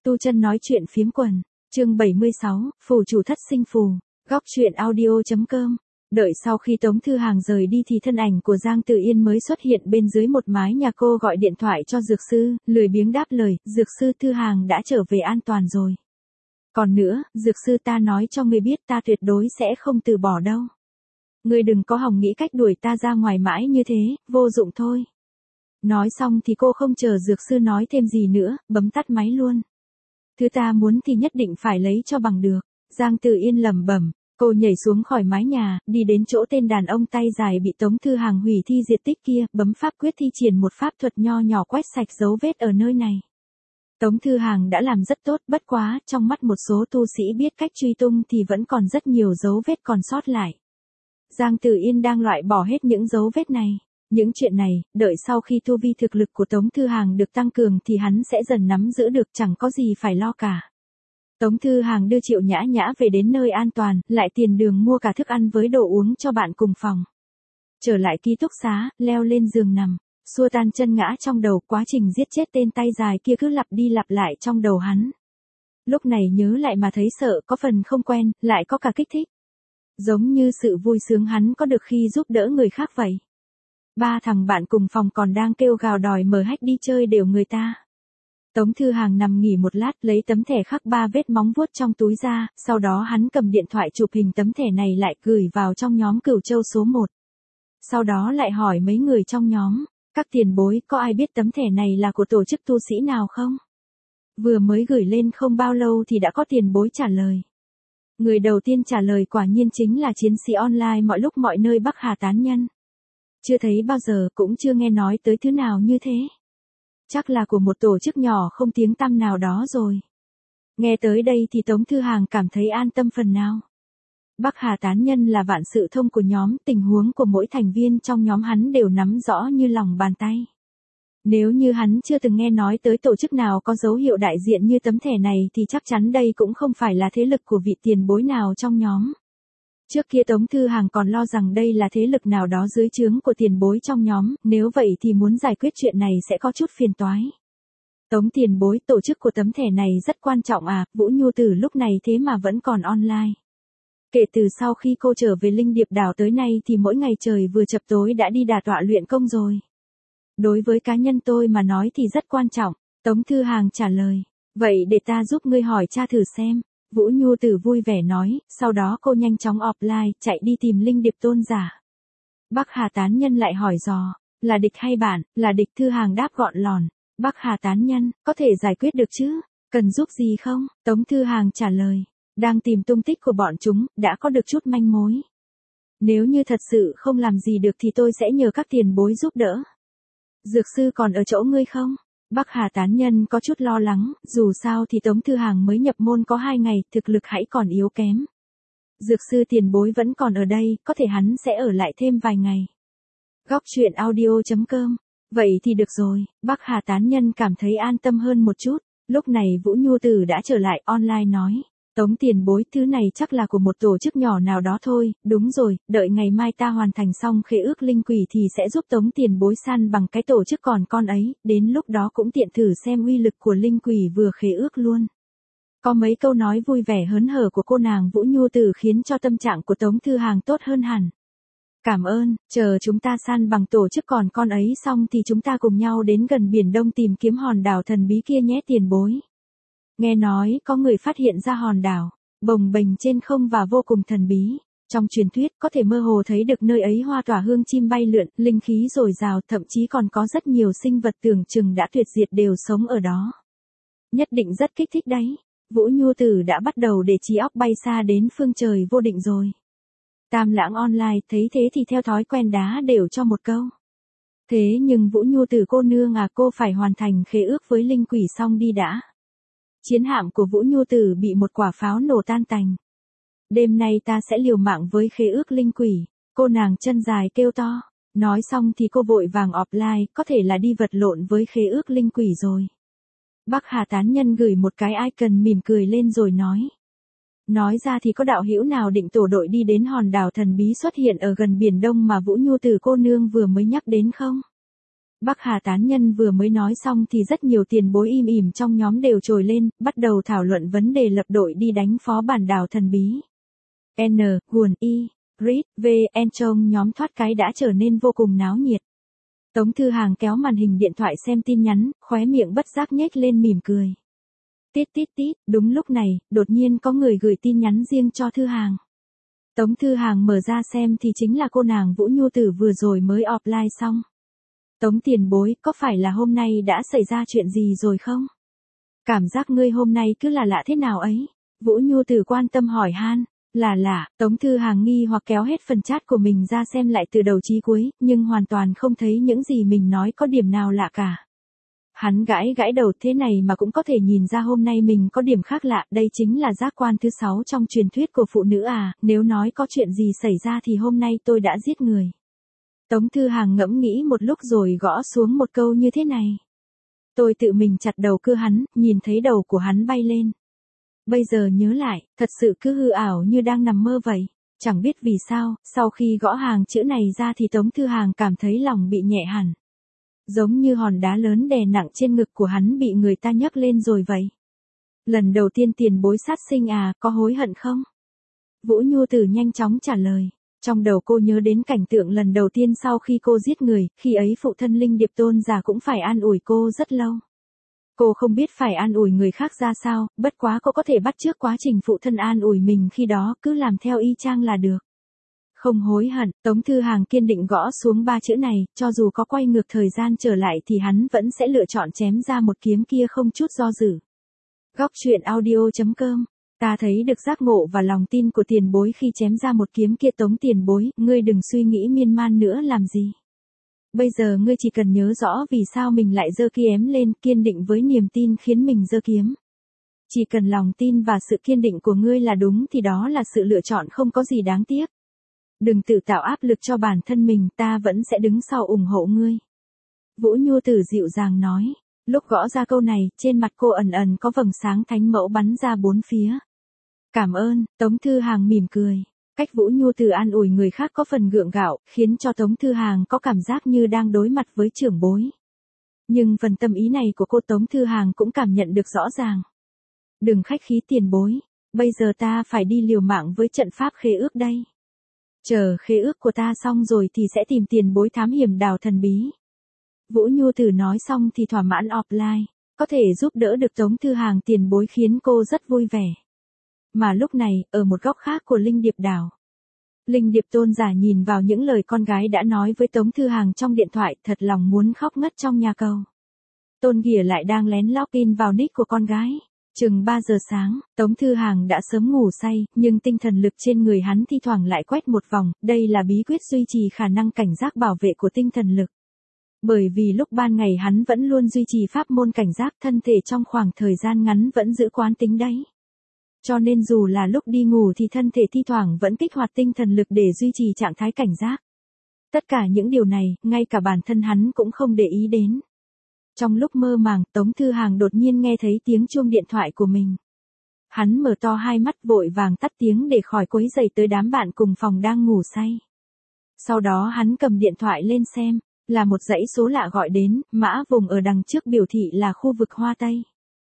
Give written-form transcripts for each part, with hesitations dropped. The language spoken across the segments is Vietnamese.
Tu chân nói chuyện phiếm quần, chương 76, phù chủ thất sinh phù, góc chuyện audio.com. Đợi sau khi Tống Thư Hàng rời đi thì thân ảnh của Giang Tự Yên mới xuất hiện bên dưới một mái nhà. Cô gọi điện thoại cho dược sư, lười biếng đáp lời, dược sư Thư Hàng đã trở về an toàn rồi. Còn nữa, dược sư ta nói cho ngươi biết ta tuyệt đối sẽ không từ bỏ đâu. Ngươi đừng có hòng nghĩ cách đuổi ta ra ngoài mãi như thế, vô dụng thôi. Nói xong thì cô không chờ dược sư nói thêm gì nữa, bấm tắt máy luôn. Thứ ta muốn thì nhất định phải lấy cho bằng được. Giang Tự Yên lẩm bẩm, cô nhảy xuống khỏi mái nhà, đi đến chỗ tên đàn ông tay dài bị Tống Thư Hàng hủy thi diệt tích kia, bấm pháp quyết thi triển một pháp thuật nho nhỏ quét sạch dấu vết ở nơi này. Tống Thư Hàng đã làm rất tốt, bất quá, trong mắt một số tu sĩ biết cách truy tung thì vẫn còn rất nhiều dấu vết còn sót lại. Giang Tự Yên đang loại bỏ hết những dấu vết này. Những chuyện này, đợi sau khi tu vi thực lực của Tống Thư Hàng được tăng cường thì hắn sẽ dần nắm giữ được, chẳng có gì phải lo cả. Tống Thư Hàng đưa Triệu Nhã Nhã về đến nơi an toàn, lại tiền đường mua cả thức ăn với đồ uống cho bạn cùng phòng. Trở lại ký túc xá, leo lên giường nằm, xua tan chân ngã trong đầu, quá trình giết chết tên tay dài kia cứ lặp đi lặp lại trong đầu hắn. Lúc này nhớ lại mà thấy sợ, có phần không quen, lại có cả kích thích. Giống như sự vui sướng hắn có được khi giúp đỡ người khác vậy. Ba thằng bạn cùng phòng còn đang kêu gào đòi mở hách đi chơi đều người ta. Tống Thư Hàng nằm nghỉ một lát, lấy tấm thẻ khắc 3 vết móng vuốt trong túi ra, sau đó hắn cầm điện thoại chụp hình tấm thẻ này lại gửi vào trong nhóm Cửu Châu số 1. Sau đó lại hỏi mấy người trong nhóm, các tiền bối có ai biết tấm thẻ này là của tổ chức tu sĩ nào không? Vừa mới gửi lên không bao lâu thì đã có tiền bối trả lời. Người đầu tiên trả lời quả nhiên chính là chiến sĩ online mọi lúc mọi nơi Bắc Hà Tán Nhân. Chưa thấy bao giờ, cũng chưa nghe nói tới thứ nào như thế. Chắc là của một tổ chức nhỏ không tiếng tăm nào đó rồi. Nghe tới đây thì Tống Thư Hàng cảm thấy an tâm phần nào. Bắc Hà Tán Nhân là vạn sự thông của nhóm, tình huống của mỗi thành viên trong nhóm hắn đều nắm rõ như lòng bàn tay. Nếu như hắn chưa từng nghe nói tới tổ chức nào có dấu hiệu đại diện như tấm thẻ này thì chắc chắn đây cũng không phải là thế lực của vị tiền bối nào trong nhóm. Trước kia Tống Thư Hàng còn lo rằng đây là thế lực nào đó dưới trướng của tiền bối trong nhóm, nếu vậy thì muốn giải quyết chuyện này sẽ có chút phiền toái. Tống tiền bối, tổ chức của tấm thẻ này rất quan trọng à, Vũ Nhu Tử lúc này thế mà vẫn còn online. Kể từ sau khi cô trở về Linh Điệp đảo tới nay thì mỗi ngày trời vừa chập tối đã đi đả tọa luyện công rồi. Đối với cá nhân tôi mà nói thì rất quan trọng, Tống Thư Hàng trả lời. Vậy để ta giúp ngươi hỏi cha thử xem. Vũ Nhu Tử vui vẻ nói, sau đó cô nhanh chóng offline, chạy đi tìm Linh Điệp tôn giả. Bắc Hà Tán Nhân lại hỏi dò, là địch hay bạn? Là địch. Thư Hàng đáp gọn lòn. Bắc Hà Tán Nhân, có thể giải quyết được chứ? Cần giúp gì không? Tống Thư Hàng trả lời, đang tìm tung tích của bọn chúng, đã có được chút manh mối. Nếu như thật sự không làm gì được thì tôi sẽ nhờ các tiền bối giúp đỡ. Dược sư còn ở chỗ ngươi không? Bắc Hà Tán Nhân có chút lo lắng, dù sao thì Tống Thư Hàng mới nhập môn có 2 ngày, thực lực hãy còn yếu kém. Dược sư tiền bối vẫn còn ở đây, có thể hắn sẽ ở lại thêm vài ngày. Góc chuyện audio.com. Vậy thì được rồi, Bắc Hà Tán Nhân cảm thấy an tâm hơn một chút. Lúc này Vũ Nhu Tử đã trở lại online nói. Tống tiền bối, thứ này chắc là của một tổ chức nhỏ nào đó thôi, đúng rồi, đợi ngày mai ta hoàn thành xong khế ước linh quỷ thì sẽ giúp Tống tiền bối săn bằng cái tổ chức còn con ấy, đến lúc đó cũng tiện thử xem uy lực của linh quỷ vừa khế ước luôn. Có mấy câu nói vui vẻ hớn hở của cô nàng Vũ Nhu Tử khiến cho tâm trạng của Tống Thư Hàng tốt hơn hẳn. Cảm ơn, chờ chúng ta săn bằng tổ chức còn con ấy xong thì chúng ta cùng nhau đến gần Biển Đông tìm kiếm hòn đảo thần bí kia nhé tiền bối. Nghe nói có người phát hiện ra hòn đảo, bồng bềnh trên không và vô cùng thần bí. Trong truyền thuyết có thể mơ hồ thấy được nơi ấy hoa tỏa hương chim bay lượn, linh khí dồi dào, thậm chí còn có rất nhiều sinh vật tưởng chừng đã tuyệt diệt đều sống ở đó. Nhất định rất kích thích đấy. Vũ Nhu Tử đã bắt đầu để trí óc bay xa đến phương trời vô định rồi. Tam Lãng online thấy thế thì theo thói quen đá đều cho một câu. Thế nhưng Vũ Nhu Tử cô nương à, cô phải hoàn thành khế ước với linh quỷ xong đi đã. Chiến hạm của Vũ Nhu Tử bị một quả pháo nổ tan tành. Đêm nay ta sẽ liều mạng với khế ước linh quỷ, cô nàng chân dài kêu to. Nói xong thì cô vội vàng offline, có thể là đi vật lộn với khế ước linh quỷ rồi. Bắc Hà Tán Nhân gửi một cái icon mỉm cười lên rồi nói. Nói ra thì có đạo hữu nào định tổ đội đi đến hòn đảo thần bí xuất hiện ở gần Biển Đông mà Vũ Nhu Tử cô nương vừa mới nhắc đến không? Bắc Hà tán nhân vừa mới nói xong thì rất nhiều tiền bối im ỉm trong nhóm đều trồi lên, bắt đầu thảo luận vấn đề lập đội đi đánh phó bản đảo thần bí. N, Guồn Y, Rit, V, N trong nhóm thoát cái đã trở nên vô cùng náo nhiệt. Tống Thư Hàng kéo màn hình điện thoại xem tin nhắn, khóe miệng bất giác nhếch lên mỉm cười. Tít tít tít, đúng lúc này, đột nhiên có người gửi tin nhắn riêng cho Thư Hàng. Tống Thư Hàng mở ra xem thì chính là cô nàng Vũ Nhu Tử vừa rồi mới offline xong. Tống tiền bối, có phải là hôm nay đã xảy ra chuyện gì rồi không? Cảm giác ngươi hôm nay cứ là lạ thế nào ấy? Vũ Nhu Tử quan tâm hỏi han. Là lạ, Tống Thư Hàng nghi hoặc kéo hết phần chat của mình ra xem lại từ đầu chí cuối, nhưng hoàn toàn không thấy những gì mình nói có điểm nào lạ cả. Hắn gãi gãi đầu, thế này mà cũng có thể nhìn ra hôm nay mình có điểm khác lạ, đây chính là giác quan thứ 6 trong truyền thuyết của phụ nữ à, nếu nói có chuyện gì xảy ra thì hôm nay tôi đã giết người. Tống Thư Hàng ngẫm nghĩ một lúc rồi gõ xuống một câu như thế này. Tôi tự mình chặt đầu cưa hắn, nhìn thấy đầu của hắn bay lên. Bây giờ nhớ lại, thật sự cứ hư ảo như đang nằm mơ vậy. Chẳng biết vì sao, sau khi gõ hàng chữ này ra thì Tống Thư Hàng cảm thấy lòng bị nhẹ hẳn. Giống như hòn đá lớn đè nặng trên ngực của hắn bị người ta nhấc lên rồi vậy. Lần đầu tiên tiền bối sát sinh à, có hối hận không? Vũ Nhu Tử nhanh chóng trả lời. Trong đầu cô nhớ đến cảnh tượng lần đầu tiên sau khi cô giết người, khi ấy phụ thân Linh Điệp Tôn giả cũng phải an ủi cô rất lâu. Cô không biết phải an ủi người khác ra sao, bất quá cô có thể bắt chước quá trình phụ thân an ủi mình khi đó, cứ làm theo y chang là được. Không hối hận, Tống Thư Hàng kiên định gõ xuống 3 chữ này, cho dù có quay ngược thời gian trở lại thì hắn vẫn sẽ lựa chọn chém ra một kiếm kia không chút do dự. Góc truyện audio.com. Ta thấy được giác ngộ và lòng tin của tiền bối khi chém ra một kiếm kia. Tống tiền bối, ngươi đừng suy nghĩ miên man nữa làm gì. Bây giờ ngươi chỉ cần nhớ rõ vì sao mình lại giơ kiếm lên, kiên định với niềm tin khiến mình giơ kiếm. Chỉ cần lòng tin và sự kiên định của ngươi là đúng thì đó là sự lựa chọn không có gì đáng tiếc. Đừng tự tạo áp lực cho bản thân mình, ta vẫn sẽ đứng sau ủng hộ ngươi. Vũ Nhu Tử dịu dàng nói. Lúc gõ ra câu này, trên mặt cô ẩn ẩn có vầng sáng thánh mẫu bắn ra bốn phía. Cảm ơn, Tống Thư Hàng mỉm cười. Cách Vũ Nhu Tử an ủi người khác có phần gượng gạo, khiến cho Tống Thư Hàng có cảm giác như đang đối mặt với trưởng bối. Nhưng phần tâm ý này của cô Tống Thư Hàng cũng cảm nhận được rõ ràng. Đừng khách khí tiền bối, bây giờ ta phải đi liều mạng với trận pháp khế ước đây. Chờ khế ước của ta xong rồi thì sẽ tìm tiền bối thám hiểm đảo thần bí. Vũ Nhu Tử nói xong thì thỏa mãn offline, có thể giúp đỡ được Tống Thư Hàng tiền bối khiến cô rất vui vẻ. Mà lúc này, ở một góc khác của Linh Điệp đảo, Linh Điệp Tôn giả nhìn vào những lời con gái đã nói với Tống Thư Hàng trong điện thoại, thật lòng muốn khóc ngất trong nhà cầu. Tôn Ghìa lại đang lén login vào nick của con gái. Chừng 3 giờ sáng, Tống Thư Hàng đã sớm ngủ say, nhưng tinh thần lực trên người hắn thi thoảng lại quét một vòng, đây là bí quyết duy trì khả năng cảnh giác bảo vệ của tinh thần lực. Bởi vì lúc ban ngày hắn vẫn luôn duy trì pháp môn cảnh giác, thân thể trong khoảng thời gian ngắn vẫn giữ quán tính đấy. Cho nên dù là lúc đi ngủ thì thân thể thi thoảng vẫn kích hoạt tinh thần lực để duy trì trạng thái cảnh giác. Tất cả những điều này, ngay cả bản thân hắn cũng không để ý đến. Trong lúc mơ màng, Tống Thư Hàng đột nhiên nghe thấy tiếng chuông điện thoại của mình. Hắn mở to hai mắt vội vàng tắt tiếng để khỏi quấy rầy tới đám bạn cùng phòng đang ngủ say. Sau đó hắn cầm điện thoại lên xem, là một dãy số lạ gọi đến, mã vùng ở đằng trước biểu thị là khu vực Hoa Tây.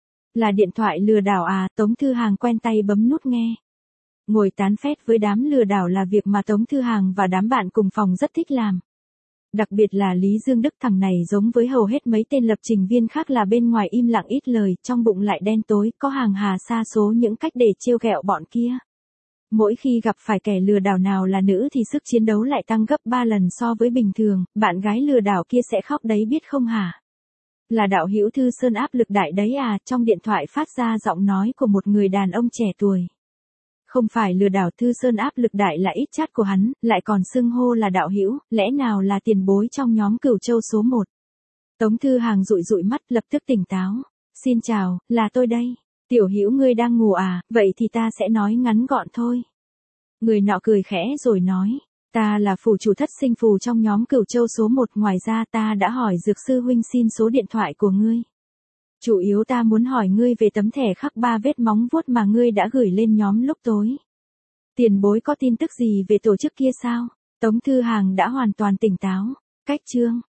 Là điện thoại lừa đảo à, Tống Thư Hàng quen tay bấm nút nghe. Ngồi tán phét với đám lừa đảo là việc mà Tống Thư Hàng và đám bạn cùng phòng rất thích làm. Đặc biệt là Lý Dương Đức, thằng này giống với hầu hết mấy tên lập trình viên khác là bên ngoài im lặng ít lời, trong bụng lại đen tối, có hàng hà sa số những cách để trêu ghẹo bọn kia. Mỗi khi gặp phải kẻ lừa đảo nào là nữ thì sức chiến đấu lại tăng gấp 3 lần so với bình thường, bạn gái lừa đảo kia sẽ khóc đấy biết không hả? Là đạo hữu Thư Sơn áp lực đại đấy à, trong điện thoại phát ra giọng nói của một người đàn ông trẻ tuổi. Không phải lừa đảo, Thư Sơn áp lực đại là ít chat của hắn, lại còn xưng hô là đạo hữu, lẽ nào là tiền bối trong nhóm Cửu Châu số 1. Tống Thư Hàng dụi dụi mắt lập tức tỉnh táo. Xin chào, là tôi đây. Tiểu hữu ngươi đang ngủ à, vậy thì ta sẽ nói ngắn gọn thôi. Người nọ cười khẽ rồi nói, ta là phù chủ thất sinh phù trong nhóm Cửu Châu số 1, ngoài ra ta đã hỏi Dược sư huynh xin số điện thoại của ngươi. Chủ yếu ta muốn hỏi ngươi về tấm thẻ khắc 3 vết móng vuốt mà ngươi đã gửi lên nhóm lúc tối. Tiền bối có tin tức gì về tổ chức kia sao? Tống Thư Hàng đã hoàn toàn tỉnh táo. Cách chương